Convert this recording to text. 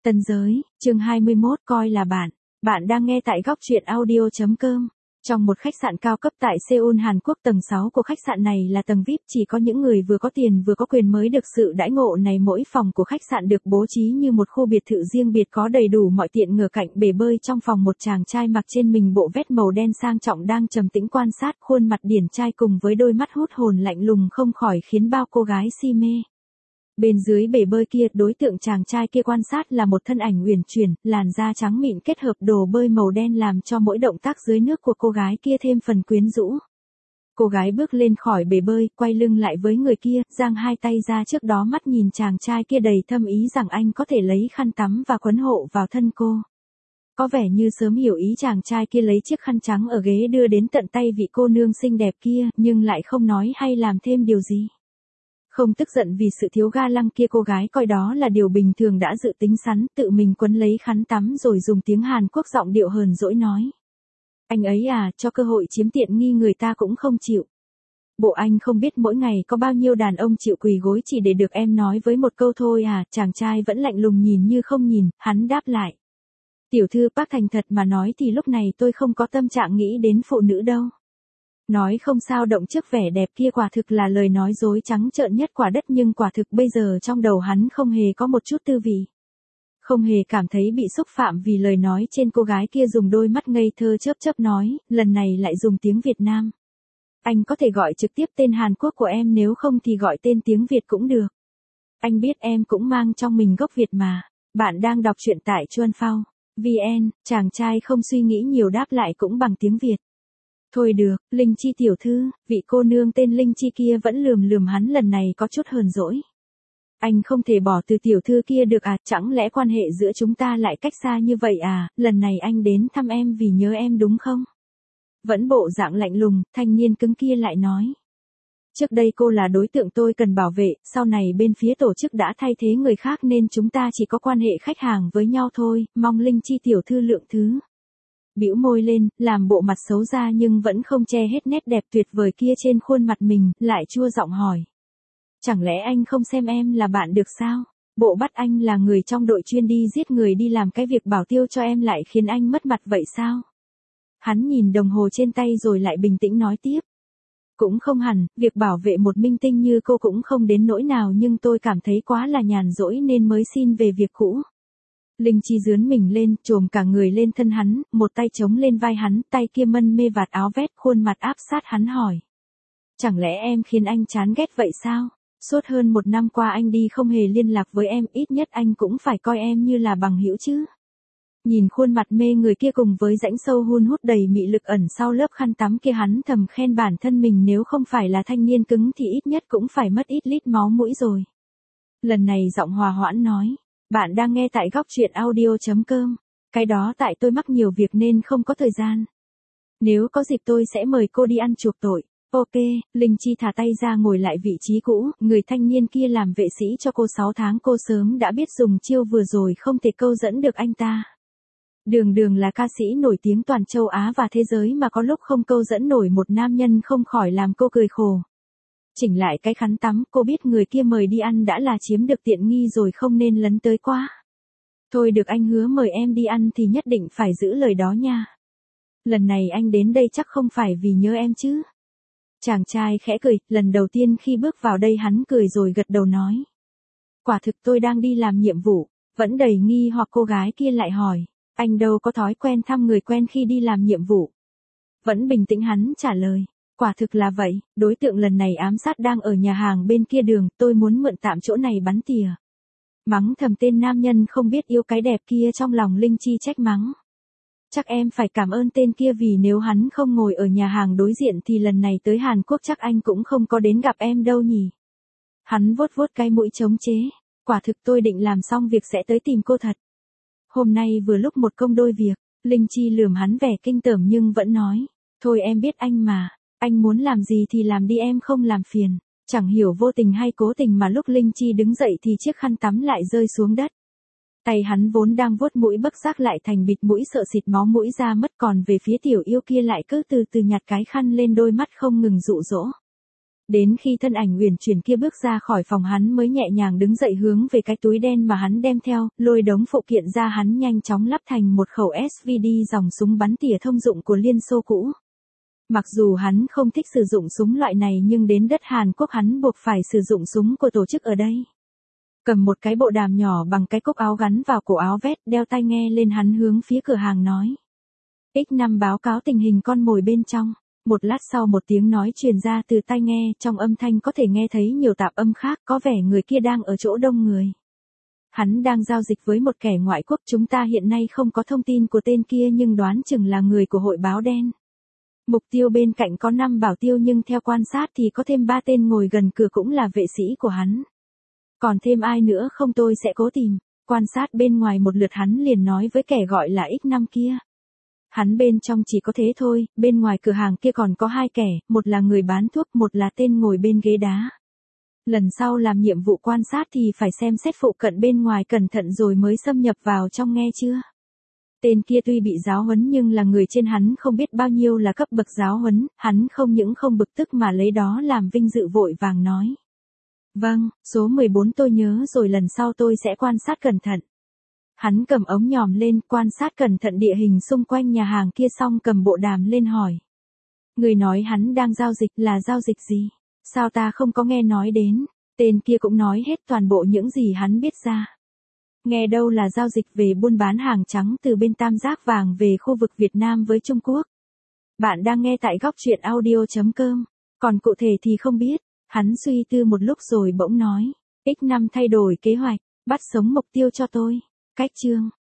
Tân giới, chương 21 coi là bạn. Bạn đang nghe tại góc truyện audio.com. Trong một khách sạn cao cấp tại Seoul, Hàn Quốc, tầng 6 của khách sạn này là tầng VIP, chỉ có những người vừa có tiền vừa có quyền mới được sự đãi ngộ này. Mỗi phòng của khách sạn được bố trí như một khu biệt thự riêng biệt, có đầy đủ mọi tiện ngờ. Cạnh bể bơi trong phòng, một chàng trai mặc trên mình bộ vest màu đen sang trọng đang trầm tĩnh quan sát, khuôn mặt điển trai cùng với đôi mắt hút hồn lạnh lùng không khỏi khiến bao cô gái si mê. Bên dưới bể bơi kia, đối tượng chàng trai kia quan sát là một thân ảnh uyển chuyển, làn da trắng mịn kết hợp đồ bơi màu đen làm cho mỗi động tác dưới nước của cô gái kia thêm phần quyến rũ. Cô gái bước lên khỏi bể bơi, quay lưng lại với người kia, giang hai tay ra trước đó, mắt nhìn chàng trai kia đầy thâm ý rằng anh có thể lấy khăn tắm và quấn hộ vào thân cô. Có vẻ như sớm hiểu ý, chàng trai kia lấy chiếc khăn trắng ở ghế đưa đến tận tay vị cô nương xinh đẹp kia, nhưng lại không nói hay làm thêm điều gì. Không tức giận vì sự thiếu ga lăng kia, cô gái coi đó là điều bình thường, đã dự tính sẵn, tự mình quấn lấy khăn tắm rồi dùng tiếng Hàn Quốc giọng điệu hờn dỗi nói. Anh ấy à, cho cơ hội chiếm tiện nghi người ta cũng không chịu. Bộ anh không biết mỗi ngày có bao nhiêu đàn ông chịu quỳ gối chỉ để được em nói với một câu thôi à. Chàng trai vẫn lạnh lùng nhìn như không nhìn, hắn đáp lại. Tiểu thư bác, thành thật mà nói thì lúc này tôi không có tâm trạng nghĩ đến phụ nữ đâu. Nói không sao động trước vẻ đẹp kia quả thực là lời nói dối trắng trợn nhất quả đất, nhưng quả thực bây giờ trong đầu hắn không hề có một chút tư vị. Không hề cảm thấy bị xúc phạm vì lời nói trên. Cô gái kia dùng đôi mắt ngây thơ chớp chớp nói, lần này lại dùng tiếng Việt Nam. Anh có thể gọi trực tiếp tên Hàn Quốc của em, nếu không thì gọi tên tiếng Việt cũng được. Anh biết em cũng mang trong mình gốc Việt mà. Bạn đang đọc truyện tại Chuanphao.vn. Chàng trai không suy nghĩ nhiều đáp lại cũng bằng tiếng Việt. Thôi được, Linh Chi tiểu thư. Vị cô nương tên Linh Chi kia vẫn lườm hắn, lần này có chút hờn dỗi. Anh không thể bỏ từ tiểu thư kia được à, chẳng lẽ quan hệ giữa chúng ta lại cách xa như vậy à, lần này anh đến thăm em vì nhớ em đúng không? Vẫn bộ dạng lạnh lùng, thanh niên cứng kia lại nói. Trước đây cô là đối tượng tôi cần bảo vệ, sau này bên phía tổ chức đã thay thế người khác nên chúng ta chỉ có quan hệ khách hàng với nhau thôi, mong Linh Chi tiểu thư lượng thứ. Bĩu môi lên, làm bộ mặt xấu ra nhưng vẫn không che hết nét đẹp tuyệt vời kia trên khuôn mặt mình, lại chua giọng hỏi. Chẳng lẽ anh không xem em là bạn được sao? Bộ bắt anh là người trong đội chuyên đi giết người, đi làm cái việc bảo tiêu cho em lại khiến anh mất mặt vậy sao? Hắn nhìn đồng hồ trên tay rồi lại bình tĩnh nói tiếp. Cũng không hẳn, việc bảo vệ một minh tinh như cô cũng không đến nỗi nào, nhưng tôi cảm thấy quá là nhàn rỗi nên mới xin về việc cũ. Linh Chi dướn mình lên, chồm cả người lên thân hắn, một tay chống lên vai hắn, tay kia mân mê vạt áo vest, khuôn mặt áp sát hắn hỏi. Chẳng lẽ em khiến anh chán ghét vậy sao? Suốt hơn 1 năm qua anh đi không hề liên lạc với em, ít nhất anh cũng phải coi em như là bằng hữu chứ. Nhìn khuôn mặt mê người kia cùng với rãnh sâu hun hút đầy mị lực ẩn sau lớp khăn tắm kia, hắn thầm khen bản thân mình, nếu không phải là thanh niên cứng thì ít nhất cũng phải mất ít lít máu mũi rồi. Lần này giọng hòa hoãn nói. Bạn đang nghe tại góc truyện audio.com. Cái đó tại tôi mắc nhiều việc nên không có thời gian. Nếu có dịp tôi sẽ mời cô đi ăn chuộc tội. Ok, Linh Chi thả tay ra ngồi lại vị trí cũ, người thanh niên kia làm vệ sĩ cho cô 6 tháng, cô sớm đã biết dùng chiêu vừa rồi không thể câu dẫn được anh ta. Đường là ca sĩ nổi tiếng toàn châu Á và thế giới mà có lúc không câu dẫn nổi một nam nhân không khỏi làm cô cười khổ. Chỉnh lại cái khăn tắm, cô biết người kia mời đi ăn đã là chiếm được tiện nghi rồi, không nên lấn tới quá. Thôi được, anh hứa mời em đi ăn thì nhất định phải giữ lời đó nha. Lần này anh đến đây chắc không phải vì nhớ em chứ. Chàng trai khẽ cười, lần đầu tiên khi bước vào đây hắn cười rồi gật đầu nói. Quả thực tôi đang đi làm nhiệm vụ. Vẫn đầy nghi hoặc cô gái kia lại hỏi. Anh đâu có thói quen thăm người quen khi đi làm nhiệm vụ. Vẫn bình tĩnh hắn trả lời. Quả thực là vậy, đối tượng lần này ám sát đang ở nhà hàng bên kia đường, tôi muốn mượn tạm chỗ này bắn tỉa. Mắng thầm tên nam nhân không biết yêu cái đẹp kia, trong lòng Linh Chi trách mắng. Chắc em phải cảm ơn tên kia, vì nếu hắn không ngồi ở nhà hàng đối diện thì lần này tới Hàn Quốc chắc anh cũng không có đến gặp em đâu nhỉ. Hắn vuốt vuốt cái mũi chống chế. Quả thực tôi định làm xong việc sẽ tới tìm cô thật. Hôm nay vừa lúc một công đôi việc. Linh Chi lườm hắn vẻ kinh tởm nhưng vẫn nói. Thôi em biết anh mà. Anh muốn làm gì thì làm đi, em không làm phiền. Chẳng hiểu vô tình hay cố tình mà lúc Linh Chi đứng dậy thì chiếc khăn tắm lại rơi xuống đất. Tay hắn vốn đang vuốt mũi bất giác lại thành bịt mũi, sợ xịt máu mũi ra mất, còn về phía tiểu yêu kia lại cứ từ từ nhặt cái khăn lên, đôi mắt không ngừng dụ dỗ. Đến khi thân ảnh uyển chuyển kia bước ra khỏi phòng hắn mới nhẹ nhàng đứng dậy hướng về cái túi đen mà hắn đem theo, lôi đống phụ kiện ra hắn nhanh chóng lắp thành một khẩu SVD dòng súng bắn tỉa thông dụng của Liên Xô cũ. Mặc dù hắn không thích sử dụng súng loại này nhưng đến đất Hàn Quốc hắn buộc phải sử dụng súng của tổ chức ở đây. Cầm một cái bộ đàm nhỏ bằng cái cúc áo gắn vào cổ áo vest, đeo tai nghe lên hắn hướng phía cửa hàng nói. X5 báo cáo tình hình con mồi bên trong. Một lát sau một tiếng nói truyền ra từ tai nghe, trong âm thanh có thể nghe thấy nhiều tạp âm khác, có vẻ người kia đang ở chỗ đông người. Hắn đang giao dịch với một kẻ ngoại quốc, chúng ta hiện nay không có thông tin của tên kia nhưng đoán chừng là người của hội báo đen. Mục tiêu bên cạnh có 5 bảo tiêu nhưng theo quan sát thì có thêm 3 tên ngồi gần cửa cũng là vệ sĩ của hắn. Còn thêm ai nữa không tôi sẽ cố tìm. Quan sát bên ngoài một lượt hắn liền nói với kẻ gọi là X5 kia. Hắn bên trong chỉ có thế thôi, bên ngoài cửa hàng kia còn có 2 kẻ, một là người bán thuốc, một là tên ngồi bên ghế đá. Lần sau làm nhiệm vụ quan sát thì phải xem xét phụ cận bên ngoài cẩn thận rồi mới xâm nhập vào trong, nghe chưa? Tên kia tuy bị giáo huấn nhưng là người trên hắn không biết bao nhiêu là cấp bậc giáo huấn, hắn không những không bực tức mà lấy đó làm vinh dự, vội vàng nói. Vâng, số 14 tôi nhớ rồi, lần sau tôi sẽ quan sát cẩn thận. Hắn cầm ống nhòm lên, quan sát cẩn thận địa hình xung quanh nhà hàng kia xong cầm bộ đàm lên hỏi. Người nói hắn đang giao dịch là giao dịch gì? Sao ta không có nghe nói đến? Tên kia cũng nói hết toàn bộ những gì hắn biết ra. Nghe đâu là giao dịch về buôn bán hàng trắng từ bên tam giác vàng về khu vực Việt Nam với Trung Quốc. Bạn đang nghe tại góc truyện audio.com. Còn cụ thể thì không biết. Hắn suy tư một lúc rồi bỗng nói. X5 thay đổi kế hoạch, bắt sống mục tiêu cho tôi. Cách chương.